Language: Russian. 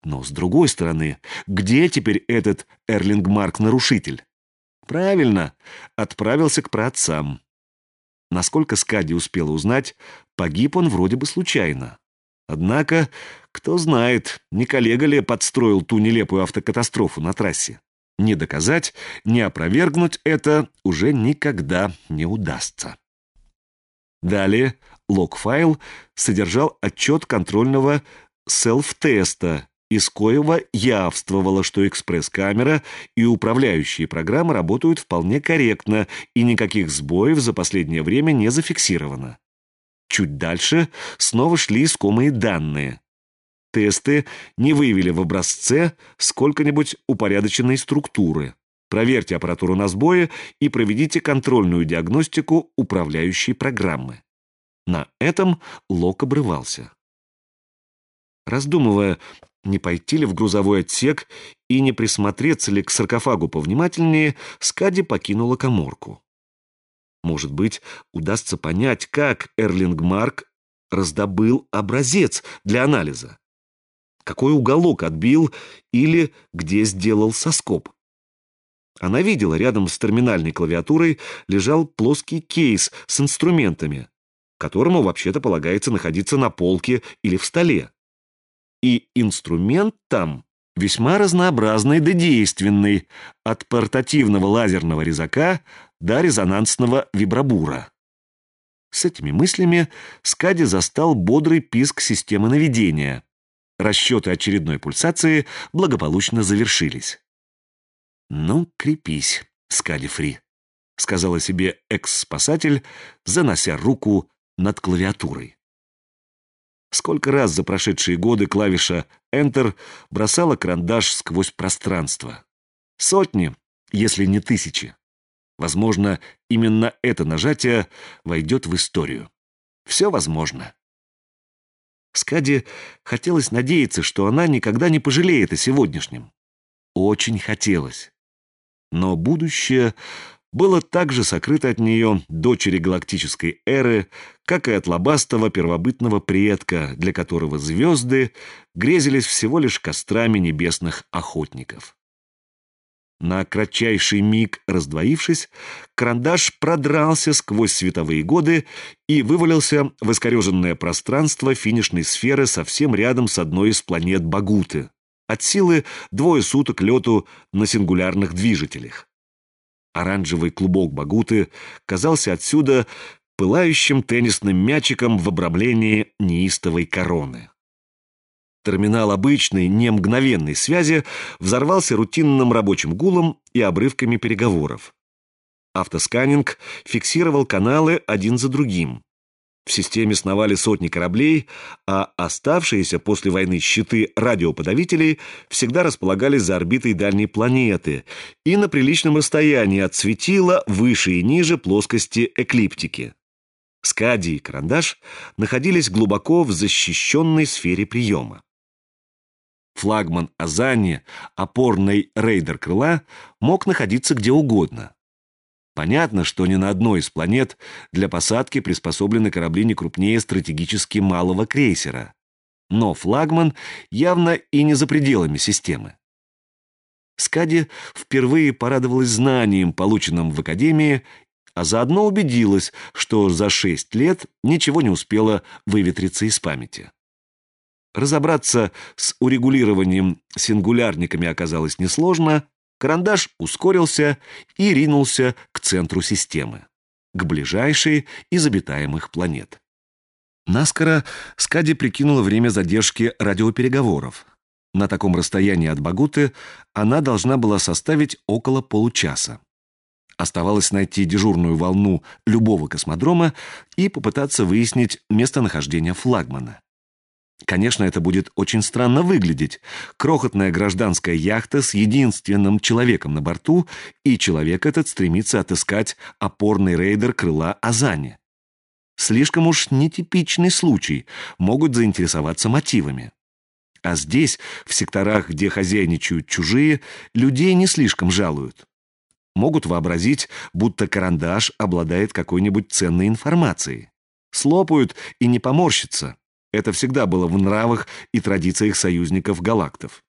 Но, с другой стороны, где теперь этот Эрлингмарк-нарушитель? Правильно, отправился к праотцам. Насколько Скади успела узнать, погиб он вроде бы случайно. Однако, кто знает, не коллега ли подстроил ту нелепую автокатастрофу на трассе. Не доказать, не опровергнуть это уже никогда не удастся. Далее лог-файл содержал отчет контрольного селф-теста, из коего явствовало, что экспресс-камера и управляющие программы работают вполне корректно, и никаких сбоев за последнее время не зафиксировано. Чуть дальше снова шли искомые данные. Тесты не выявили в образце сколько-нибудь упорядоченной структуры. Проверьте аппаратуру на сбое и проведите контрольную диагностику управляющей программы. На этом лог обрывался. Раздумывая, не пойти ли в грузовой отсек и не присмотреться ли к саркофагу повнимательнее, Скади покинула каморку. Может быть, удастся понять, как Эрлингмарк раздобыл образец для анализа. Какой уголок отбил или где сделал соскоб. Она видела, рядом с терминальной клавиатурой лежал плоский кейс с инструментами, которому вообще-то полагается находиться на полке или в столе. И инструмент там весьма разнообразный да действенный, от портативного лазерного резака до резонансного вибробура. С этими мыслями Скади застал бодрый писк системы наведения. Расчеты очередной пульсации благополучно завершились. «Ну, крепись, Скади-фри», — сказала себе экс-спасатель, занося руку над клавиатурой. Сколько раз за прошедшие годы клавиша Enter бросала карандаш сквозь пространство? Сотни, если не тысячи. Возможно, именно это нажатие войдет в историю. Все возможно. Скади хотелось надеяться, что она никогда не пожалеет о сегодняшнем. Очень хотелось. Но будущее было также сокрыто от нее, дочери галактической эры, как и от лобастого первобытного предка, для которого звезды грезились всего лишь кострами небесных охотников. На кратчайший миг раздвоившись, карандаш продрался сквозь световые годы и вывалился в искореженное пространство финишной сферы совсем рядом с одной из планет Багуты. От силы 2 суток лету на сингулярных движителях. Оранжевый клубок Багуты казался отсюда пылающим теннисным мячиком в обрамлении неистовой короны. Терминал обычной, не мгновенной связи взорвался рутинным рабочим гулом и обрывками переговоров. Автосканинг фиксировал каналы один за другим. В системе сновали сотни кораблей, а оставшиеся после войны щиты радиоподавителей всегда располагались за орбитой дальней планеты и на приличном расстоянии от светила выше и ниже плоскости эклиптики. Скади и карандаш находились глубоко в защищенной сфере приема. Флагман Азани, опорный рейдер крыла, мог находиться где угодно. Понятно, что ни на одной из планет для посадки приспособлены корабли не крупнее стратегически малого крейсера. Но флагман явно и не за пределами системы. Скади впервые порадовалась знанием, полученным в Академии, а заодно убедилась, что за 6 лет ничего не успело выветриться из памяти. Разобраться с урегулированием сингулярниками оказалось несложно. Карандаш ускорился и ринулся к центру системы, к ближайшей из обитаемых планет. Наскоро Скади прикинула время задержки радиопереговоров. На таком расстоянии от Багуты она должна была составить около получаса. Оставалось найти дежурную волну любого космодрома и попытаться выяснить местонахождение флагмана. Конечно, это будет очень странно выглядеть. Крохотная гражданская яхта с единственным человеком на борту, и человек этот стремится отыскать опорный рейдер крыла Азани. Слишком уж нетипичный случай, могут заинтересоваться мотивами. А здесь, в секторах, где хозяйничают чужие, людей не слишком жалуют. Могут вообразить, будто карандаш обладает какой-нибудь ценной информацией. Слопают и не поморщатся. Это всегда было в нравах и традициях союзников галактов.